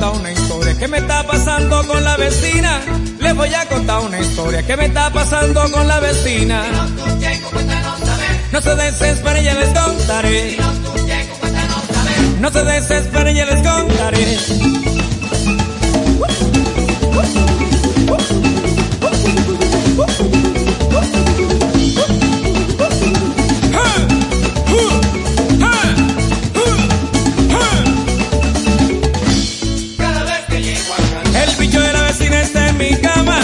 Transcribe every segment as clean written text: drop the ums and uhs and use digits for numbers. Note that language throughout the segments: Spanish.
contar una historia que me está pasando con la vecina. Les voy a contar una historia que me está pasando con la vecina. No se desesperen, ya les contaré. No se desesperen, ya les contaré. El bicho de la vecina está en mi cama.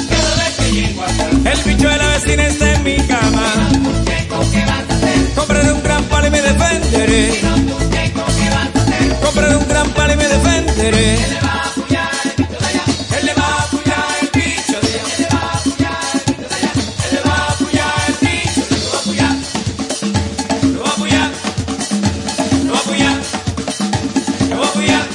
El bicho de la vecina está en mi cama. Compraré un gran palo y me defenderé. Compraré un gran palo y me defenderé. Él le va a apoyar el bicho de allá. Él le va a apoyar el bicho de allá. Él le va a apoyar el bicho. Lo va a apoyar. Lo va a apoyar. Lo va a apoyar.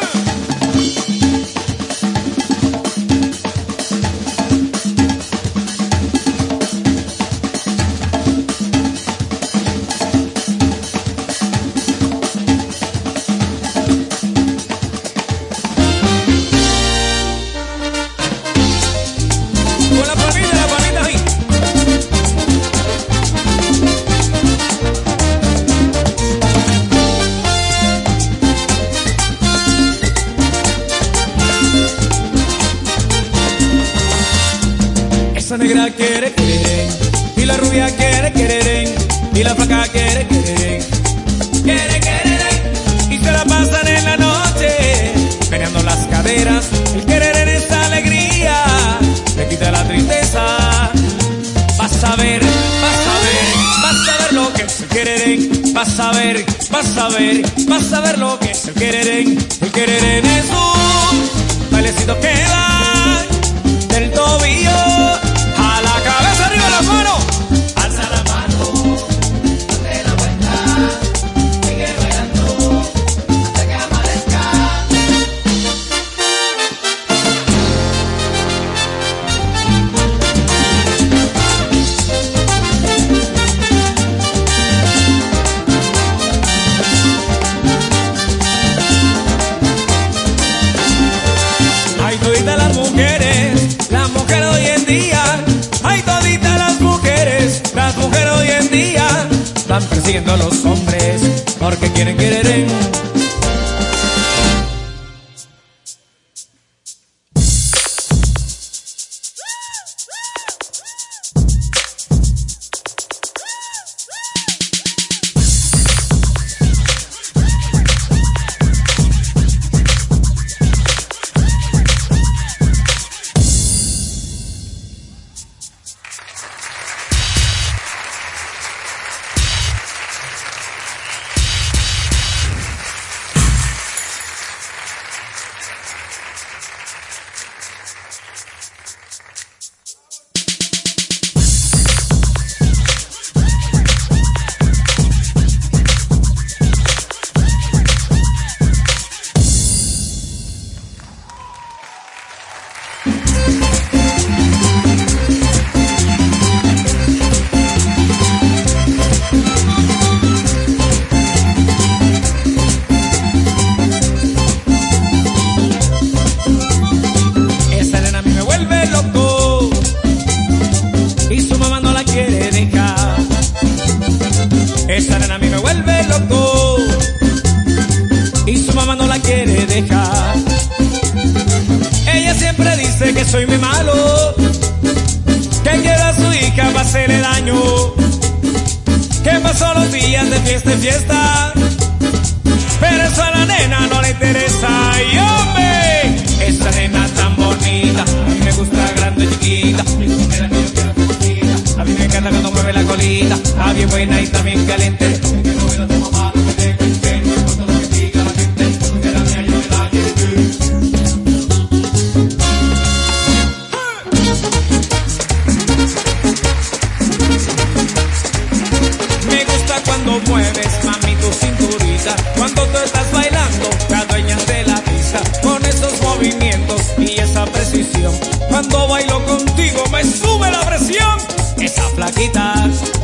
Esa negra quiere querer, y la rubia quiere querer, y la flaca quiere querer, quiere querer, y se la pasan en la noche, meneando las caderas. El querer en esta alegría le quita la tristeza. Vas a ver, vas a ver, vas a ver lo que es el querer. Vas a ver, vas a ver, vas a ver lo que es el querer. El querer es un bailecito que va del tobillo a la cabeza, arriba las manos. Alza la mano, date la vuelta, sigue bailando hasta que amanezca. Ay, toditas las mujeres hoy en día. Ay, toditas las mujeres hoy en día están persiguiendo a los hombres porque quieren querer. Esa nena a mí me vuelve loco y su mamá no la quiere dejar. Ella siempre dice que soy muy malo, que quiero a su hija para hacerle daño, que pasó los días de fiesta en fiesta, pero eso a la nena no le interesa. Y hombre, esa nena tan bonita, a mí me gusta grande y chiquita, a mí me encanta cuando mueve la colita, está bien buena y también caliente. Me gusta cuando mueves, mami, tu cinturita, cuando tú estás bailando, te adueñas de la pista, con esos movimientos y esa precisión. Cuando bailo contigo me sube la presión. Esa flaquita,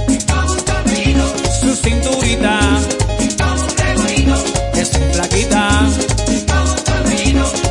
su cinturita, es flaquita,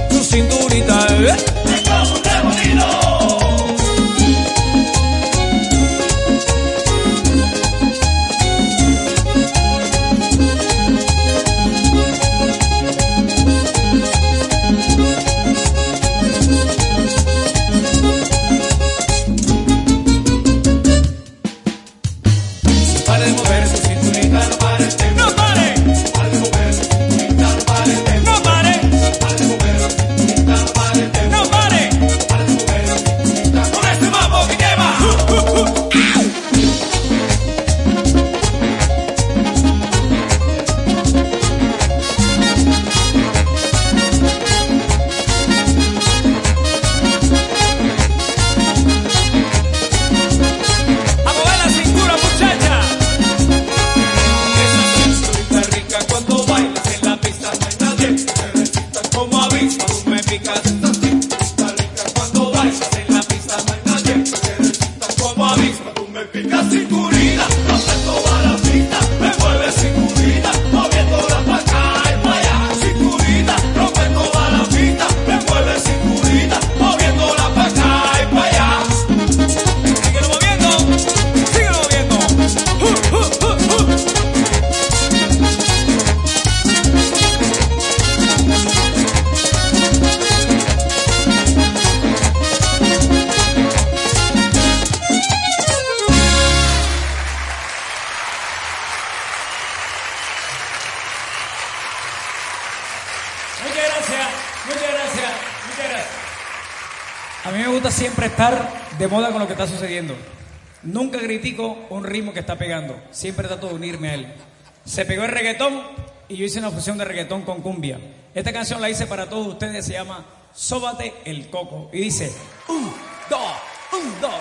gracias, muchas gracias, muchas gracias. A mí me gusta siempre estar de moda con lo que está sucediendo. Nunca critico un ritmo que está pegando. Siempre trato de unirme a él. Se pegó el reggaetón y yo hice una fusión de reggaetón con cumbia. Esta canción la hice para todos ustedes, se llama Sóbate el Coco. Y dice, 1, 2, 1, 2.